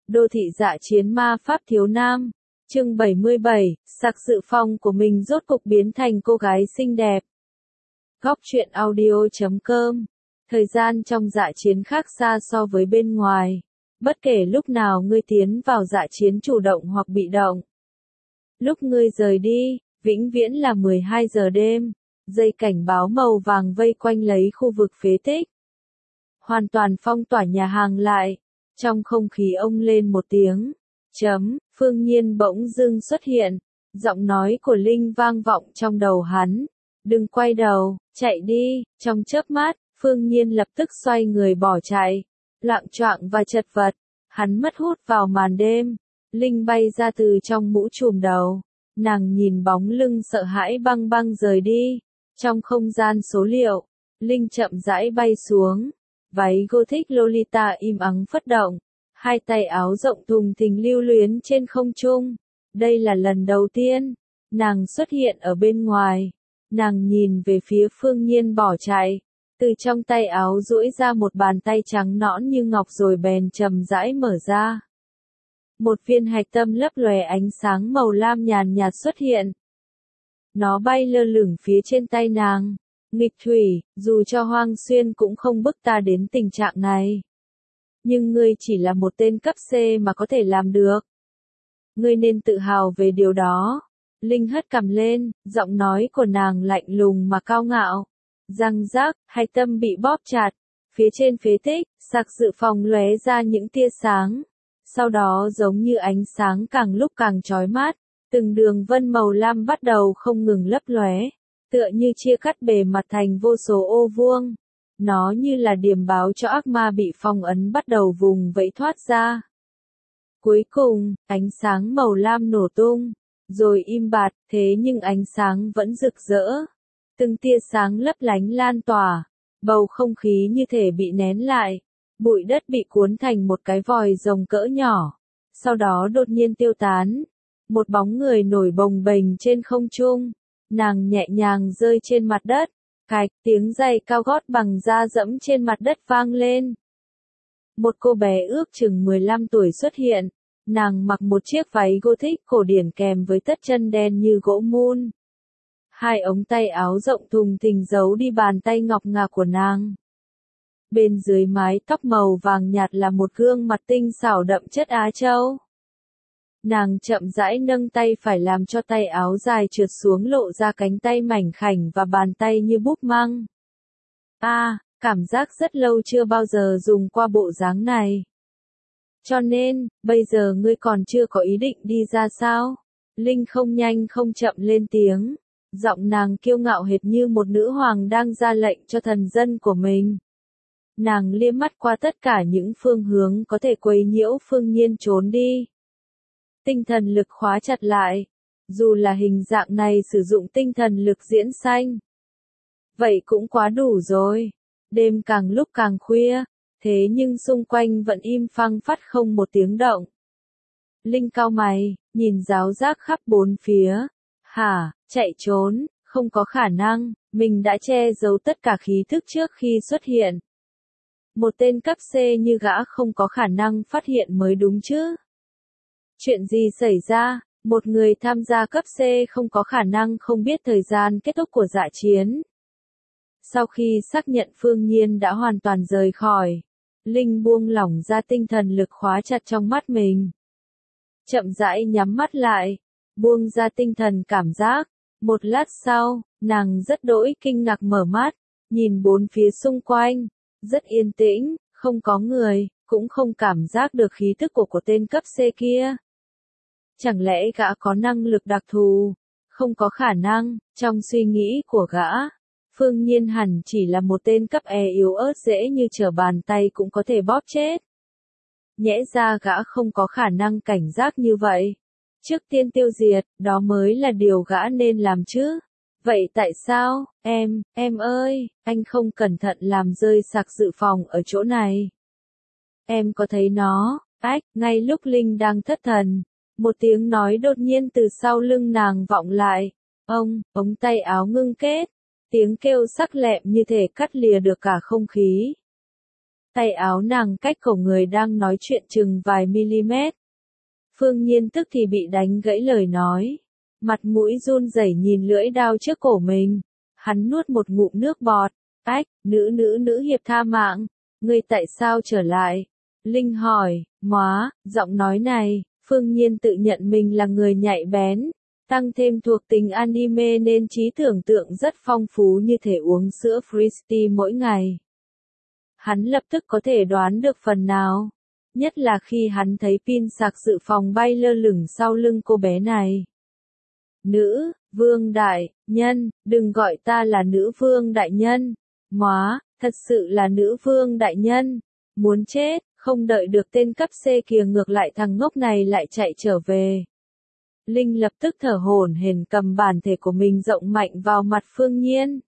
Đô thị dạ chiến ma pháp thiếu nam. Chương 77, Sạc Dự Phòng của mình rốt cục biến thành cô gái xinh đẹp. Góc truyện audio.com. Thời gian trong dạ chiến khác xa so với bên ngoài. Bất kể lúc nào ngươi tiến vào dạ chiến chủ động hoặc bị động. Lúc ngươi rời đi, vĩnh viễn là 12 giờ đêm. Dây cảnh báo màu vàng vây quanh lấy khu vực phế tích. Hoàn toàn phong tỏa nhà hàng lại. Trong không khí ông lên một tiếng. Phương Nhiên bỗng dưng xuất hiện. Giọng nói của Linh vang vọng trong đầu hắn. Đừng quay đầu, chạy đi. Trong chớp mắt, Phương Nhiên lập tức xoay người bỏ chạy. Loạng choạng và chật vật. Hắn mất hút vào màn đêm. Linh bay ra từ trong mũ trùm đầu. Nàng nhìn bóng lưng sợ hãi băng băng rời đi. Trong không gian số liệu, Linh chậm rãi bay xuống. Váy Gothic Lolita im ắng phất động. Hai tay áo rộng thùng thình lưu luyến trên không trung. Đây là lần đầu tiên, nàng xuất hiện ở bên ngoài. Nàng nhìn về phía Phương Nhiên bỏ chạy. Từ trong tay áo duỗi ra một bàn tay trắng nõn như ngọc rồi bèn chậm rãi mở ra. Một viên hạch tâm lấp lòe ánh sáng màu lam nhàn nhạt xuất hiện. Nó bay lơ lửng phía trên tay nàng. Nghịch thủy, dù cho Hoang Xuyên cũng không bức ta đến tình trạng này. Nhưng ngươi chỉ là một tên cấp C mà có thể làm được. Ngươi nên tự hào về điều đó. Linh hất cằm lên, giọng nói của nàng lạnh lùng mà cao ngạo. Răng rác, hạch tâm bị bóp chặt. Phía trên phế tích, Sạc Dự Phòng lóe ra những tia sáng. Sau đó giống như ánh sáng càng lúc càng chói mắt. Từng đường vân màu lam bắt đầu không ngừng lấp lóe. Tựa như chia cắt bề mặt thành vô số ô vuông. Nó như là điểm báo cho ác ma bị phong ấn bắt đầu vùng vẫy thoát ra. Cuối cùng, ánh sáng màu lam nổ tung. Rồi im bặt, thế nhưng ánh sáng vẫn rực rỡ. Từng tia sáng lấp lánh lan tỏa. Bầu không khí như thể bị nén lại. Bụi đất bị cuốn thành một cái vòi rồng cỡ nhỏ. Sau đó đột nhiên tiêu tán. Một bóng người nổi bồng bềnh trên không trung. Nàng nhẹ nhàng rơi trên mặt đất. Cạch, tiếng giày cao gót bằng da dẫm trên mặt đất vang lên. Một cô bé ước chừng 15 tuổi xuất hiện. Nàng mặc một chiếc váy Gothic cổ điển kèm với tất chân đen như gỗ mun. Hai ống tay áo rộng thùng thình giấu đi bàn tay ngọc ngà của nàng. Bên dưới mái tóc màu vàng nhạt là một gương mặt tinh xảo đậm chất Á Châu. Nàng chậm rãi nâng tay phải làm cho tay áo dài trượt xuống lộ ra cánh tay mảnh khảnh và bàn tay như búp măng. Cảm giác rất lâu chưa bao giờ dùng qua bộ dáng này. Cho nên, bây giờ ngươi còn chưa có ý định đi ra sao? Linh không nhanh không chậm lên tiếng. Giọng nàng kiêu ngạo hệt như một nữ hoàng đang ra lệnh cho thần dân của mình. Nàng liếc mắt qua tất cả những phương hướng có thể quấy nhiễu Phương Nhiên trốn đi. Tinh thần lực khóa chặt lại. Dù là hình dạng này sử dụng tinh thần lực diễn sanh. Vậy cũng quá đủ rồi. Đêm càng lúc càng khuya. Thế nhưng xung quanh vẫn im phăng phắt không một tiếng động. Linh cau mày, nhìn ráo rác khắp bốn phía. Chạy trốn, không có khả năng, mình đã che giấu tất cả khí thức trước khi xuất hiện. Một tên cấp C như gã không có khả năng phát hiện mới đúng chứ. Chuyện gì xảy ra, một người tham gia cấp C không có khả năng không biết thời gian kết thúc của dạ chiến. Sau khi xác nhận Phương Nhiên đã hoàn toàn rời khỏi, Linh buông lỏng ra tinh thần lực khóa chặt trong mắt mình. Chậm rãi nhắm mắt lại, buông ra tinh thần cảm giác. Một lát sau, nàng rất đỗi kinh ngạc mở mắt, nhìn bốn phía xung quanh, rất yên tĩnh, không có người, cũng không cảm giác được khí tức của tên cấp C kia. Chẳng lẽ gã có năng lực đặc thù? Không có khả năng, trong suy nghĩ của gã, Phương Nhiên hẳn chỉ là một tên cấp E yếu ớt dễ như trở bàn tay cũng có thể bóp chết. Nhẽ ra gã không có khả năng cảnh giác như vậy. Trước tiên tiêu diệt, đó mới là điều gã nên làm chứ. Vậy tại sao, em ơi, anh không cẩn thận làm rơi Sạc Dự Phòng ở chỗ này. Em có thấy nó, ngay lúc Linh đang thất thần. Một tiếng nói đột nhiên từ sau lưng nàng vọng lại. Ống tay áo ngưng kết. Tiếng kêu sắc lẹm như thể cắt lìa được cả không khí. Tay áo nàng cách cổ người đang nói chuyện chừng vài mm. Phương Nhiên tức thì bị đánh gãy lời nói. Mặt mũi run rẩy nhìn lưỡi dao trước cổ mình. Hắn nuốt một ngụm nước bọt. Ách, nữ hiệp tha mạng. Ngươi tại sao trở lại? Linh hỏi, móa, giọng nói này, Phương Nhiên tự nhận mình là người nhạy bén. Tăng thêm thuộc tính anime nên trí tưởng tượng rất phong phú như thể uống sữa Fristy mỗi ngày. Hắn lập tức có thể đoán được phần nào. Nhất là khi hắn thấy pin sạc dự phòng bay lơ lửng sau lưng cô bé này. Nữ, vương đại, nhân, đừng gọi ta là nữ vương đại nhân. Móa, thật sự là nữ vương đại nhân. Muốn chết, không đợi được tên cấp C kia ngược lại thằng ngốc này lại chạy trở về. Linh lập tức thở hổn hển cầm bản thể của mình rộng mạnh vào mặt Phương Nhiên.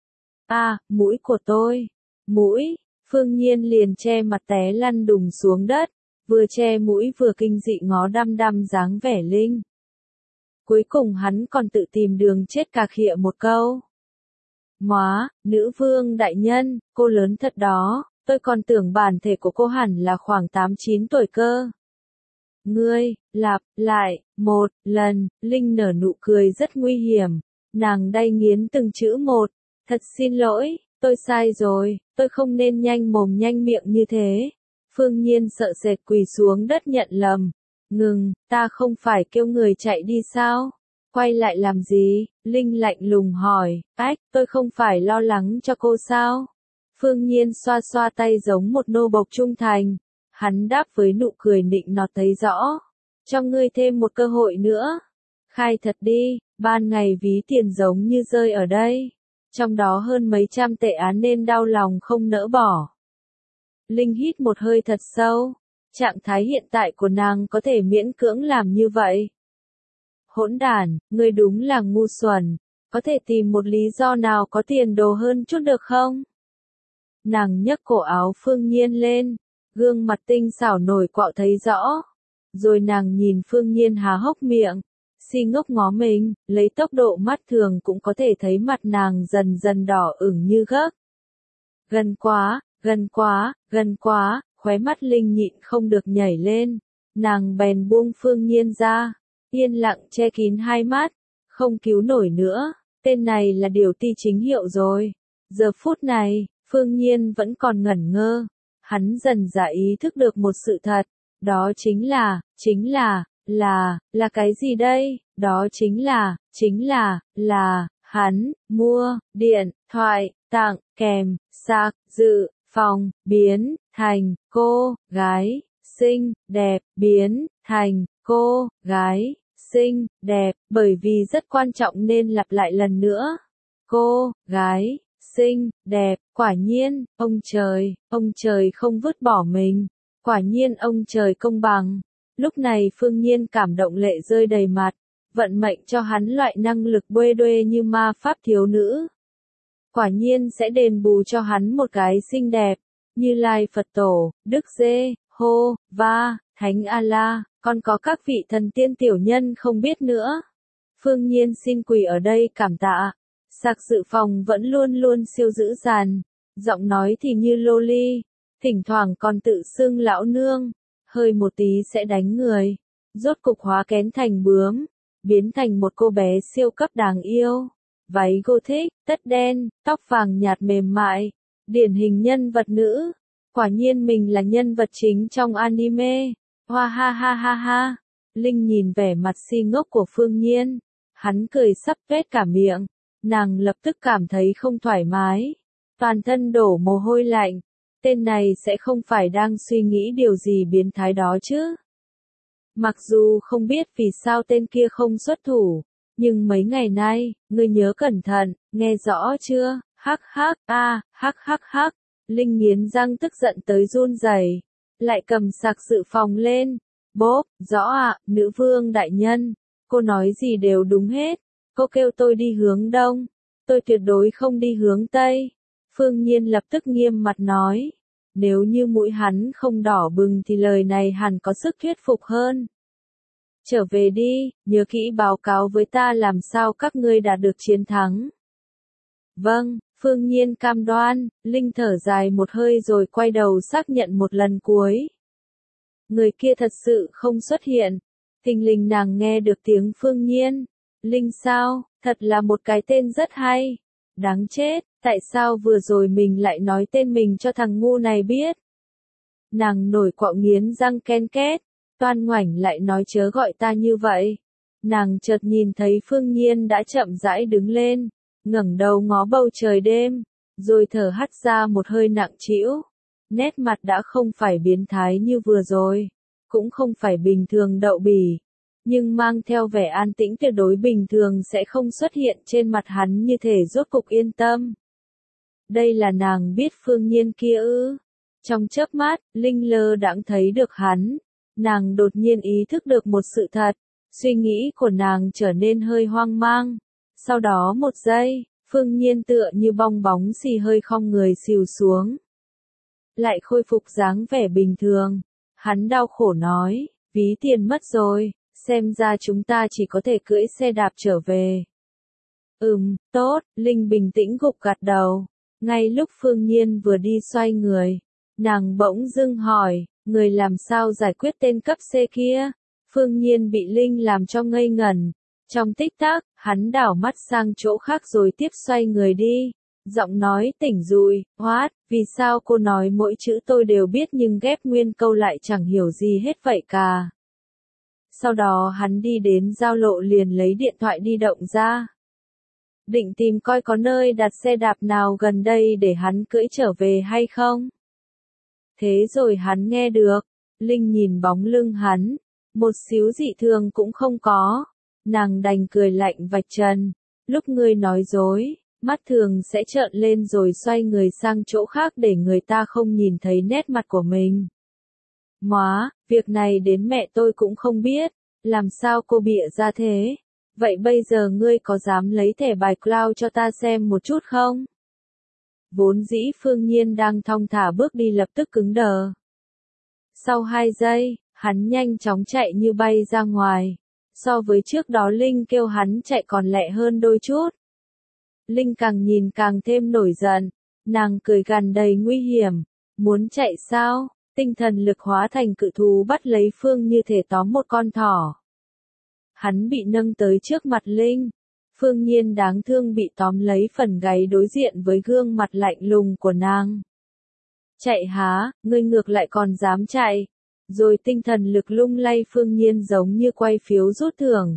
Mũi của tôi. Mũi. Phương Nhiên liền che mặt té lăn đùng xuống đất, vừa che mũi vừa kinh dị ngó đăm đăm dáng vẻ Linh. Cuối cùng hắn còn tự tìm đường chết cà khịa một câu. Móa, nữ vương đại nhân, cô lớn thật đó, tôi còn tưởng bản thể của cô hẳn là khoảng 8-9 tuổi cơ. Ngươi, lặp lại, một lần, Linh nở nụ cười rất nguy hiểm, nàng đay nghiến từng chữ một, thật xin lỗi, tôi sai rồi, tôi không nên nhanh mồm nhanh miệng như thế. Phương Nhiên sợ sệt quỳ xuống đất nhận lầm. Ngừng, ta không phải kêu người chạy đi sao? Quay lại làm gì? Linh lạnh lùng hỏi, tôi không phải lo lắng cho cô sao? Phương Nhiên xoa xoa tay giống một nô bộc trung thành. Hắn đáp với nụ cười nịnh nọt thấy rõ. Cho ngươi thêm một cơ hội nữa. Khai thật đi, ban ngày ví tiền giống như rơi ở đây. Trong đó hơn mấy trăm tệ án nên đau lòng không nỡ bỏ. Linh hít một hơi thật sâu. Trạng thái hiện tại của nàng có thể miễn cưỡng làm như vậy. Hỗn đản, ngươi đúng là ngu xuẩn. Có thể tìm một lý do nào có tiền đồ hơn chút được không? Nàng nhấc cổ áo Phương Nhiên lên. Gương mặt tinh xảo nổi cọ thấy rõ. Rồi nàng nhìn Phương Nhiên há hốc miệng. Si ngốc ngó mình, lấy tốc độ mắt thường cũng có thể thấy mặt nàng dần dần đỏ ửng như gấc. Gần quá, gần quá, gần quá, khóe mắt Linh nhịn không được nhảy lên. Nàng bèn buông Phương Nhiên ra, yên lặng che kín hai mắt, không cứu nổi nữa, tên này là điều ti chính hiệu rồi. Giờ phút này, Phương Nhiên vẫn còn ngẩn ngơ, hắn dần dà ý thức được một sự thật, đó chính là cái gì đây? Đó chính là, hắn, mua, điện, thoại, tặng, kèm, sạc, dự, phòng, biến, thành, cô, gái, xinh, đẹp, biến, thành, cô, gái, xinh, đẹp, bởi vì rất quan trọng nên lặp lại lần nữa. Cô, gái, xinh, đẹp, quả nhiên, ông trời không vứt bỏ mình, quả nhiên ông trời công bằng. Lúc này Phương Nhiên cảm động lệ rơi đầy mặt, vận mệnh cho hắn loại năng lực buê đuê như ma pháp thiếu nữ. Quả nhiên sẽ đền bù cho hắn một cái xinh đẹp, Như Lai Phật Tổ, Đức Giê, Hô, Va, Thánh A-la, còn có các vị thần tiên tiểu nhân không biết nữa. Phương Nhiên xin quỳ ở đây cảm tạ. Sạc dự phòng vẫn luôn luôn siêu dữ dằn, giọng nói thì như loli, thỉnh thoảng còn tự xưng lão nương, hơi một tí sẽ đánh người. Rốt cục hóa kén thành bướm, biến thành một cô bé siêu cấp đáng yêu. Váy gothic, tất đen, tóc vàng nhạt mềm mại, điển hình nhân vật nữ. Quả nhiên mình là nhân vật chính trong anime. Hoa ha ha ha ha. Linh nhìn vẻ mặt si ngốc của Phương Nhiên, hắn cười sắp tuét cả miệng. Nàng lập tức cảm thấy không thoải mái, toàn thân đổ mồ hôi lạnh. Tên này sẽ không phải đang suy nghĩ điều gì biến thái đó chứ? Mặc dù không biết vì sao tên kia không xuất thủ, nhưng mấy ngày nay, ngươi nhớ cẩn thận, nghe rõ chưa? Hắc hắc, hắc hắc hắc. Linh nghiến răng tức giận tới run rẩy, lại cầm sạc dự phòng lên. Bốp, rõ ạ, nữ vương đại nhân, cô nói gì đều đúng hết. Cô kêu tôi đi hướng đông, tôi tuyệt đối không đi hướng tây. Phương Nhiên lập tức nghiêm mặt nói, nếu như mũi hắn không đỏ bừng thì lời này hẳn có sức thuyết phục hơn. Trở về đi, nhớ kỹ báo cáo với ta làm sao các ngươi đạt được chiến thắng. Vâng, Phương Nhiên cam đoan. Linh thở dài một hơi rồi quay đầu xác nhận một lần cuối. Người kia thật sự không xuất hiện. Thình lình nàng nghe được tiếng Phương Nhiên. Linh sao, thật là một cái tên rất hay. Đáng chết, tại sao vừa rồi mình lại nói tên mình cho thằng ngu này biết? Nàng nổi quạo nghiến răng ken két, toan ngoảnh lại nói chớ gọi ta như vậy. Nàng chợt nhìn thấy Phương Nhiên đã chậm rãi đứng lên, ngẩng đầu ngó bầu trời đêm, rồi thở hắt ra một hơi nặng trĩu. Nét mặt đã không phải biến thái như vừa rồi, cũng không phải bình thường đậu bỉ, nhưng mang theo vẻ an tĩnh tuyệt đối bình thường sẽ không xuất hiện trên mặt hắn như thể rốt cục yên tâm. Đây là nàng biết Phương Nhiên kia ư? Trong chớp mắt, Linh lơ đãng thấy được hắn, nàng đột nhiên ý thức được một sự thật, suy nghĩ của nàng trở nên hơi hoang mang. Sau đó một giây, Phương Nhiên tựa như bong bóng xì hơi khom người xìu xuống. Lại khôi phục dáng vẻ bình thường, hắn đau khổ nói, ví tiền mất rồi, xem ra chúng ta chỉ có thể cưỡi xe đạp trở về. Tốt, Linh bình tĩnh gục gật đầu. Ngay lúc Phương Nhiên vừa đi xoay người, nàng bỗng dưng hỏi, người làm sao giải quyết tên cấp C kia? Phương Nhiên bị Linh làm cho ngây ngẩn. Trong tích tắc, hắn đảo mắt sang chỗ khác rồi tiếp xoay người đi. Giọng nói tỉnh rùi, vì sao cô nói mỗi chữ tôi đều biết nhưng ghép nguyên câu lại chẳng hiểu gì hết vậy cả. Sau đó hắn đi đến giao lộ liền lấy điện thoại di động ra. Định tìm coi có nơi đặt xe đạp nào gần đây để hắn cưỡi trở về hay không. Thế rồi hắn nghe được, Linh nhìn bóng lưng hắn, một xíu dị thường cũng không có. Nàng đành cười lạnh vạch trần, lúc ngươi nói dối, mắt thường sẽ trợn lên rồi xoay người sang chỗ khác để người ta không nhìn thấy nét mặt của mình. Việc này đến mẹ tôi cũng không biết, làm sao cô bịa ra thế? Vậy bây giờ ngươi có dám lấy thẻ bài cloud cho ta xem một chút không? Vốn dĩ Phương Nhiên đang thong thả bước đi lập tức cứng đờ. Sau 2 giây, hắn nhanh chóng chạy như bay ra ngoài. So với trước đó Linh kêu hắn chạy còn lẹ hơn đôi chút. Linh càng nhìn càng thêm nổi giận, nàng cười gằn đầy nguy hiểm. Muốn chạy sao? Tinh thần lực hóa thành cự thú bắt lấy Phương như thể tóm một con thỏ. Hắn bị nâng tới trước mặt Linh. Phương Nhiên đáng thương bị tóm lấy phần gáy đối diện với gương mặt lạnh lùng của nàng. Chạy hả, ngươi ngược lại còn dám chạy. Rồi tinh thần lực lung lay Phương Nhiên giống như quay phiếu rút thưởng.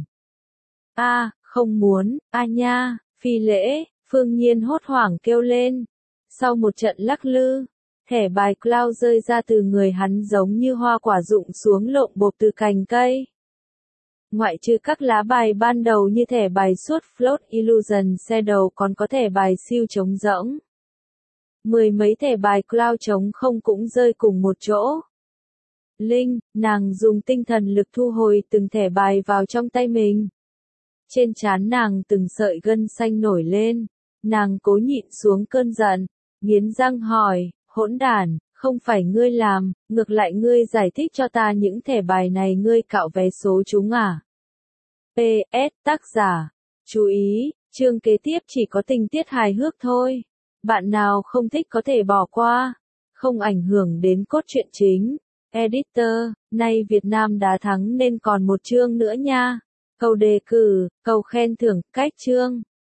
Không muốn, nha, phi lễ, Phương Nhiên hốt hoảng kêu lên. Sau một trận lắc lư, thẻ bài cloud rơi ra từ người hắn giống như hoa quả rụng xuống lộn bộp từ cành cây. Ngoại trừ các lá bài ban đầu như thẻ bài suốt Float Illusion Shadow còn có thẻ bài siêu trống rỗng. 10 mấy thẻ bài cloud trống không cũng rơi cùng một chỗ. Linh, nàng dùng tinh thần lực thu hồi từng thẻ bài vào trong tay mình. Trên trán nàng từng sợi gân xanh nổi lên, nàng cố nhịn xuống cơn giận, nghiến răng hỏi, hỗn đản, không phải ngươi làm, ngược lại ngươi giải thích cho ta những thẻ bài này ngươi cạo vé số chúng à? PS, tác giả. Chú ý, chương kế tiếp chỉ có tình tiết hài hước thôi. Bạn nào không thích có thể bỏ qua, không ảnh hưởng đến cốt truyện chính. Editor, nay Việt Nam đã thắng nên còn một chương nữa nha. Câu đề cử, câu khen thưởng, cách chương.